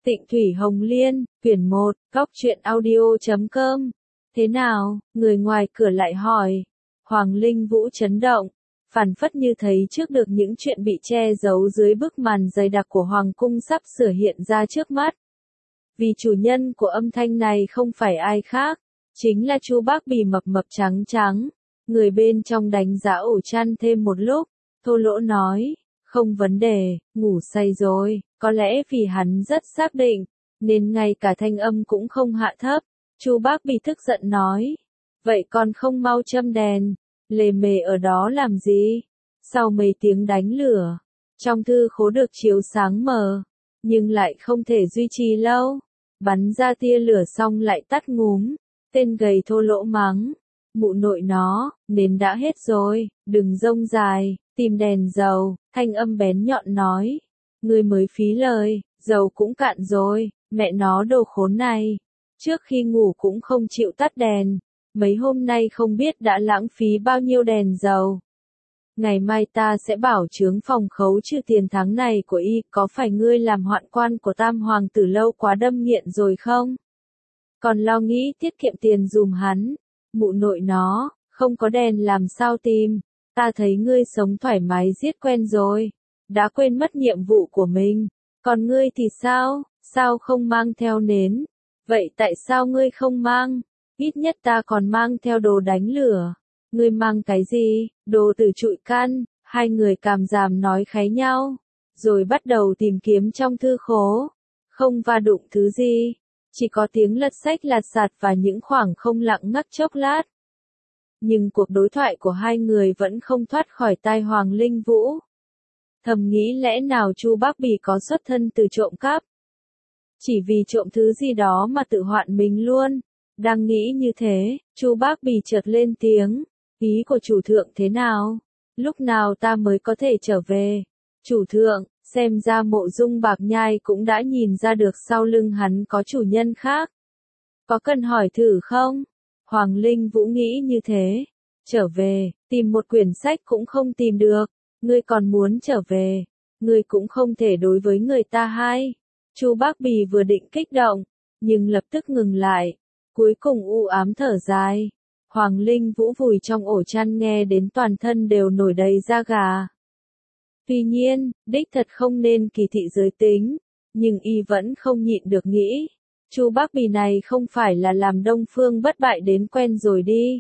Tịnh Thủy Hồng Liên, quyển 1, góc truyện audio.com. Thế nào? Người ngoài cửa lại hỏi. Hoàng Linh Vũ chấn động, phảng phất như thấy trước được những chuyện bị che giấu dưới bức màn dày đặc của Hoàng cung sắp sửa hiện ra trước mắt. Vì chủ nhân của âm thanh này không phải ai khác, chính là Chu Bác Bì mập mập trắng trắng. Người bên trong đánh giá ổ chăn thêm một lúc, thô lỗ nói, không vấn đề, ngủ say rồi, có lẽ vì hắn rất xác định, nên ngay cả thanh âm cũng không hạ thấp. Chu Bác Bì tức giận nói, vậy con không mau châm đèn, lề mề ở đó làm gì? Sau mấy tiếng đánh lửa, trong thư khố được chiếu sáng mờ, nhưng lại không thể duy trì lâu. Bắn ra tia lửa xong lại tắt ngúm, tên gầy thô lỗ mắng, mụ nội nó, nến đã hết rồi, đừng rông dài, tìm đèn dầu. Thanh âm bén nhọn nói, ngươi mới phí lời, dầu cũng cạn rồi, mẹ nó đồ khốn này. Trước khi ngủ cũng không chịu tắt đèn, mấy hôm nay không biết đã lãng phí bao nhiêu đèn dầu. Ngày mai ta sẽ bảo chướng phòng khấu trừ tiền tháng này của y, có phải ngươi làm hoạn quan của Tam Hoàng tử lâu quá đâm nghiện rồi không? Còn lo nghĩ tiết kiệm tiền dùm hắn, mụ nội nó, không có đèn làm sao tìm, ta thấy ngươi sống thoải mái giết quen rồi, đã quên mất nhiệm vụ của mình, còn ngươi thì sao, sao không mang theo nến? Vậy tại sao ngươi không mang? Ít nhất ta còn mang theo đồ đánh lửa. Ngươi mang cái gì? Đồ từ trụi căn. Hai người càm ràm nói kháy nhau, rồi bắt đầu tìm kiếm trong thư khố. Không va đụng thứ gì, chỉ có tiếng lật sách lạt sạt và những khoảng không lặng ngắt chốc lát. Nhưng cuộc đối thoại của hai người vẫn không thoát khỏi tai Hoàng Linh Vũ. Thầm nghĩ lẽ nào Chu Bác Bì có xuất thân từ trộm cắp? Chỉ vì trộm thứ gì đó mà tự hoạn mình luôn. Đang nghĩ như thế, Chu Bác Bì chợt lên tiếng, ý của chủ thượng thế nào? Lúc nào ta mới có thể trở về? Chủ thượng, xem ra Mộ Dung Bạc Nhai cũng đã nhìn ra được sau lưng hắn có chủ nhân khác. Có cần hỏi thử không? Hoàng Linh Vũ nghĩ như thế. Trở về, tìm một quyển sách cũng không tìm được. Ngươi còn muốn trở về, ngươi cũng không thể đối với người ta hay. Chu Bác Bì vừa định kích động, nhưng lập tức ngừng lại. Cuối cùng u ám thở dài. Hoàng Linh Vũ vùi trong ổ chăn nghe đến toàn thân đều nổi đầy da gà. Tuy nhiên, đích thật không nên kỳ thị giới tính, nhưng y vẫn không nhịn được nghĩ. Chu Bác Bì này không phải là làm Đông Phương bất bại đến quen rồi đi.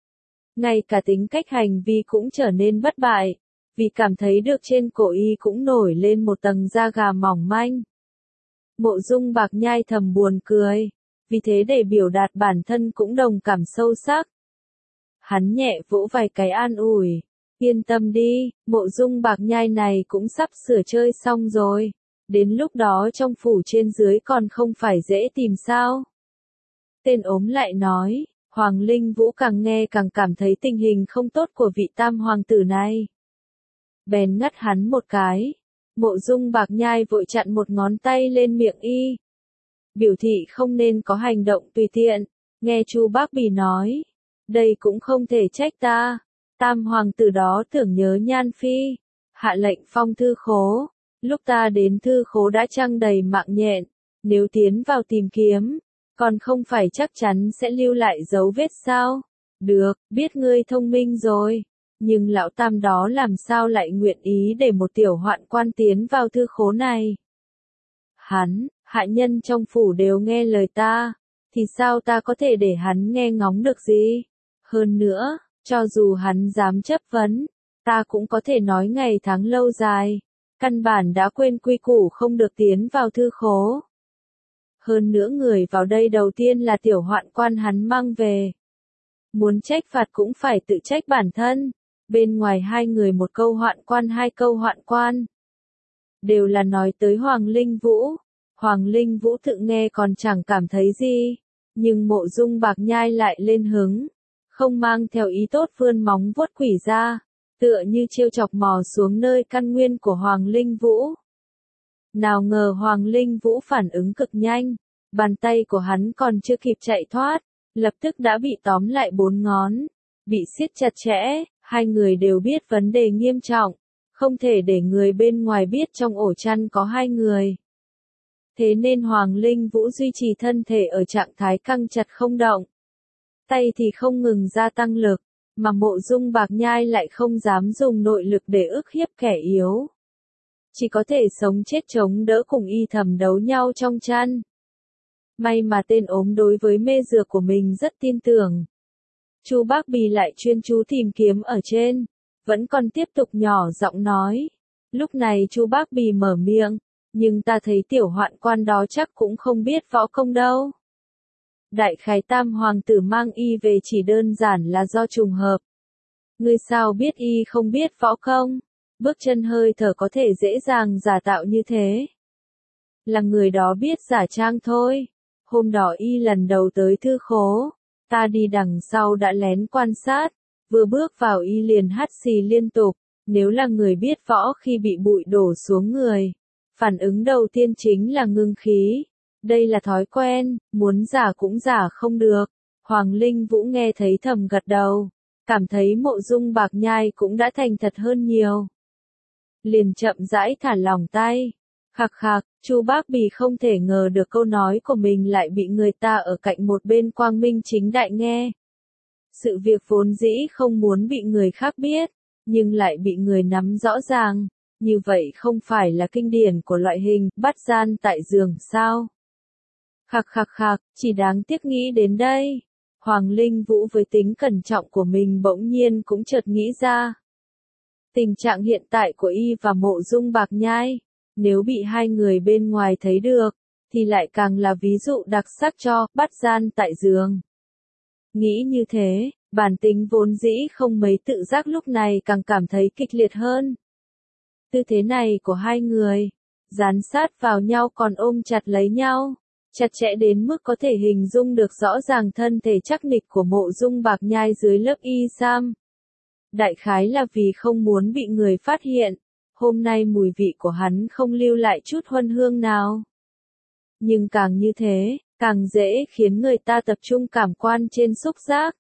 Ngay cả tính cách hành vi cũng trở nên bất bại, vì cảm thấy được trên cổ y cũng nổi lên một tầng da gà mỏng manh. Mộ Dung Bạc Nhai thầm buồn cười, vì thế để biểu đạt bản thân cũng đồng cảm sâu sắc. Hắn nhẹ vỗ vài cái an ủi, yên tâm đi, Mộ Dung Bạc Nhai này cũng sắp sửa chơi xong rồi, đến lúc đó trong phủ trên dưới còn không phải dễ tìm sao. Tên ốm lại nói, Hoàng Linh Vũ càng nghe càng cảm thấy tình hình không tốt của vị tam hoàng tử này. Bèn ngắt hắn một cái. Mộ Dung Bạc Nhai vội chặn một ngón tay lên miệng y. Biểu thị không nên có hành động tùy tiện. Nghe Chu Bác Bì nói, đây cũng không thể trách ta. Tam hoàng tử đó tưởng nhớ Nhan Phi, hạ lệnh phong thư khố. Lúc ta đến thư khố đã trăng đầy mạng nhện, nếu tiến vào tìm kiếm, còn không phải chắc chắn sẽ lưu lại dấu vết sao? Được, biết ngươi thông minh rồi. Nhưng lão tam đó làm sao lại nguyện ý để một tiểu hoạn quan tiến vào thư khố này? Hắn, hạ nhân trong phủ đều nghe lời ta, thì sao ta có thể để hắn nghe ngóng được gì? Hơn nữa, cho dù hắn dám chấp vấn, ta cũng có thể nói ngày tháng lâu dài, căn bản đã quên quy củ không được tiến vào thư khố. Hơn nữa người vào đây đầu tiên là tiểu hoạn quan hắn mang về. Muốn trách phạt cũng phải tự trách bản thân. Bên ngoài hai người một câu hoạn quan hai câu hoạn quan. Đều là nói tới Hoàng Linh Vũ. Hoàng Linh Vũ tự nghe còn chẳng cảm thấy gì. Nhưng Mộ Dung Bạc Nhai lại lên hứng. Không mang theo ý tốt vươn móng vuốt quỷ ra. Tựa như trêu chọc mò xuống nơi căn nguyên của Hoàng Linh Vũ. Nào ngờ Hoàng Linh Vũ phản ứng cực nhanh. Bàn tay của hắn còn chưa kịp chạy thoát. Lập tức đã bị tóm lại 4 ngón. Bị siết chặt chẽ. Hai người đều biết vấn đề nghiêm trọng, không thể để người bên ngoài biết trong ổ chăn có hai người. Thế nên Hoàng Linh Vũ duy trì thân thể ở trạng thái căng chặt không động. Tay thì không ngừng gia tăng lực, mà Mộ Dung Bạc Nhai lại không dám dùng nội lực để ức hiếp kẻ yếu. Chỉ có thể sống chết chống đỡ cùng y thầm đấu nhau trong chăn. May mà tên ốm đối với mê dược của mình rất tin tưởng. Chu Bác Bì lại chuyên chú tìm kiếm ở trên, vẫn còn tiếp tục nhỏ giọng nói. Lúc này Chu Bác Bì mở miệng, nhưng ta thấy tiểu hoạn quan đó chắc cũng không biết võ công đâu. Đại khái Tam hoàng tử mang y về chỉ đơn giản là do trùng hợp. Ngươi sao biết y không biết võ công? Bước chân hơi thở có thể dễ dàng giả tạo như thế. Là người đó biết giả trang thôi. Hôm đó y lần đầu tới thư khố, ta đi đằng sau đã lén quan sát, vừa bước vào y liền hắt xì liên tục. Nếu là người biết võ khi bị bụi đổ xuống người, phản ứng đầu tiên chính là ngưng khí. Đây là thói quen, muốn giả cũng giả không được. Hoàng Linh Vũ nghe thấy thầm gật đầu, cảm thấy Mộ Dung Bạc Nhai cũng đã thành thật hơn nhiều. Liền chậm rãi thả lỏng tay. Khạc khạc, Chu Bác Bì không thể ngờ được câu nói của mình lại bị người ta ở cạnh một bên quang minh chính đại nghe. Sự việc vốn dĩ không muốn bị người khác biết, nhưng lại bị người nắm rõ ràng. Như vậy không phải là kinh điển của loại hình bắt gian tại giường sao? Khạc khạc khạc, chỉ đáng tiếc nghĩ đến đây. Hoàng Linh Vũ với tính cẩn trọng của mình bỗng nhiên cũng chợt nghĩ ra. Tình trạng hiện tại của y và Mộ Dung Bạc Nhai, nếu bị hai người bên ngoài thấy được, thì lại càng là ví dụ đặc sắc cho bắt gian tại giường. Nghĩ như thế, bản tính vốn dĩ không mấy tự giác lúc này càng cảm thấy kịch liệt hơn. Tư thế này của hai người, dán sát vào nhau còn ôm chặt lấy nhau, chặt chẽ đến mức có thể hình dung được rõ ràng thân thể chắc nịch của Mộ Dung Bạc Nhai dưới lớp y sam. Đại khái là vì không muốn bị người phát hiện, hôm nay mùi vị của hắn không lưu lại chút huân hương nào. Nhưng càng như thế, càng dễ khiến người ta tập trung cảm quan trên xúc giác.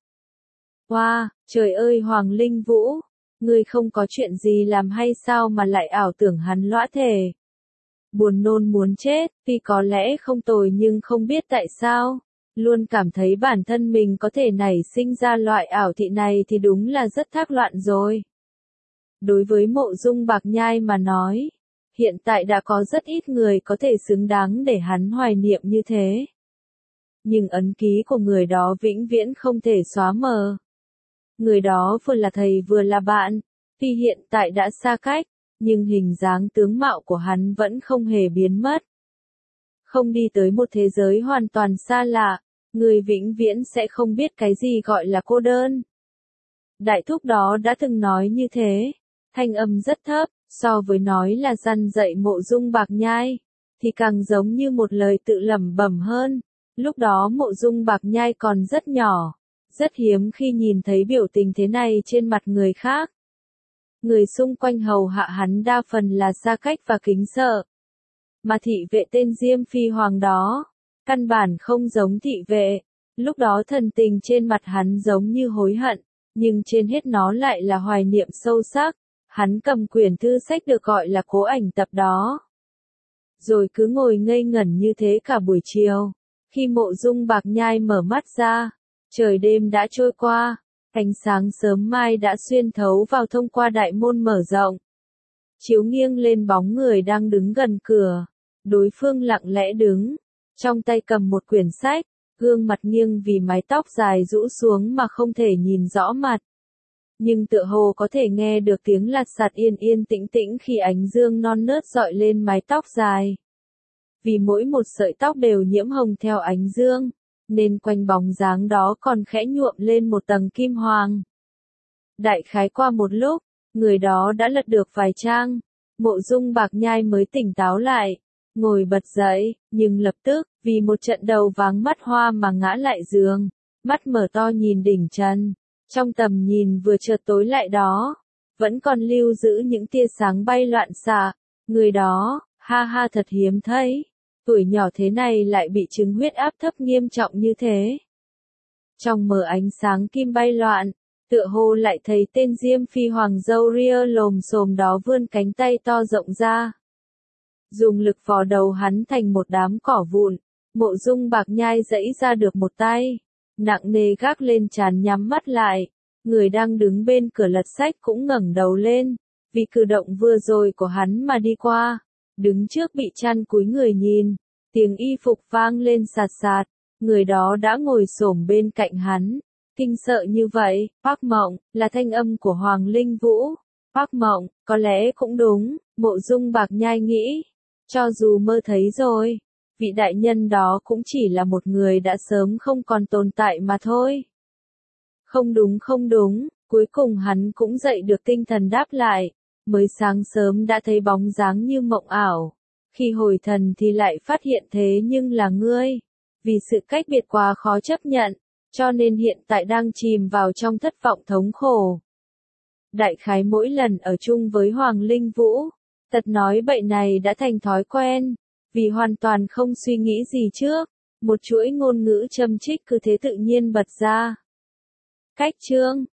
Wow, trời ơi Hoàng Linh Vũ, ngươi không có chuyện gì làm hay sao mà lại ảo tưởng hắn lõa thể. Buồn nôn muốn chết, tuy có lẽ không tồi nhưng không biết tại sao. Luôn cảm thấy bản thân mình có thể nảy sinh ra loại ảo thị này thì đúng là rất thác loạn rồi. Đối với Mộ Dung Bạc Nhai mà nói, hiện tại đã có rất ít người có thể xứng đáng để hắn hoài niệm như thế. Nhưng ấn ký của người đó vĩnh viễn không thể xóa mờ. Người đó vừa là thầy vừa là bạn, tuy hiện tại đã xa cách, nhưng hình dáng tướng mạo của hắn vẫn không hề biến mất. Không đi tới một thế giới hoàn toàn xa lạ, người vĩnh viễn sẽ không biết cái gì gọi là cô đơn. Đại thúc đó đã từng nói như thế, thanh âm rất thấp, so với nói là răn dạy Mộ Dung Bạc Nhai, thì càng giống như một lời tự lẩm bẩm hơn. Lúc đó Mộ Dung Bạc Nhai còn rất nhỏ, rất hiếm khi nhìn thấy biểu tình thế này trên mặt người khác. Người xung quanh hầu hạ hắn đa phần là xa cách và kính sợ. Mà thị vệ tên Diêm Phi Hoàng đó, căn bản không giống thị vệ. Lúc đó thần tình trên mặt hắn giống như hối hận, nhưng trên hết nó lại là hoài niệm sâu sắc. Hắn cầm quyển thư sách được gọi là Cố Ảnh Tập đó. Rồi cứ ngồi ngây ngẩn như thế cả buổi chiều. Khi Mộ Dung Bạc Nhai mở mắt ra, trời đêm đã trôi qua, ánh sáng sớm mai đã xuyên thấu vào thông qua đại môn mở rộng. Chiếu nghiêng lên bóng người đang đứng gần cửa. Đối phương lặng lẽ đứng, trong tay cầm một quyển sách, gương mặt nghiêng vì mái tóc dài rũ xuống mà không thể nhìn rõ mặt. Nhưng tựa hồ có thể nghe được tiếng lạt sạt yên yên tĩnh tĩnh khi ánh dương non nớt dọi lên mái tóc dài. Vì mỗi một sợi tóc đều nhiễm hồng theo ánh dương, nên quanh bóng dáng đó còn khẽ nhuộm lên một tầng kim hoàng. Đại khái qua một lúc, người đó đã lật được vài trang, Mộ Dung Bạc Nhai mới tỉnh táo lại, ngồi bật dậy, nhưng lập tức, vì một trận đầu váng mắt hoa mà ngã lại giường, mắt mở to nhìn đỉnh trần, trong tầm nhìn vừa chợt tối lại đó, vẫn còn lưu giữ những tia sáng bay loạn xạ, người đó, ha ha thật hiếm thấy, tuổi nhỏ thế này lại bị chứng huyết áp thấp nghiêm trọng như thế. Trong mờ ánh sáng kim bay loạn, tựa hồ lại thấy tên Diêm Phi Hoàng râu ria lồm xồm đó vươn cánh tay to rộng ra. dùng lực vò đầu hắn thành một đám cỏ vụn. Mộ Dung Bạc Nhai giãy ra được một tay, nặng nề gác lên trán nhắm mắt lại. Người đang đứng bên cửa lật sách cũng ngẩng đầu lên, vì cử động vừa rồi của hắn mà đi qua. Đứng trước bị chăn cúi người nhìn, tiếng y phục vang lên sạt sạt, người đó đã ngồi xổm bên cạnh hắn. Kinh sợ như vậy, Phác Mộng, là thanh âm của Hoàng Linh Vũ. Phác Mộng, có lẽ cũng đúng, Mộ Dung Bạc Nhai nghĩ. Cho dù mơ thấy rồi, vị đại nhân đó cũng chỉ là một người đã sớm không còn tồn tại mà thôi. Không đúng, cuối cùng hắn cũng dậy được tinh thần đáp lại. Mới sáng sớm đã thấy bóng dáng như mộng ảo. Khi hồi thần thì lại phát hiện thế nhưng là ngươi. Vì sự cách biệt quá khó chấp nhận, cho nên hiện tại đang chìm vào trong thất vọng thống khổ. Đại khái mỗi lần ở chung với Hoàng Linh Vũ, tật nói bậy này đã thành thói quen, vì hoàn toàn không suy nghĩ gì trước, một chuỗi ngôn ngữ châm chích cứ thế tự nhiên bật ra. Cách chương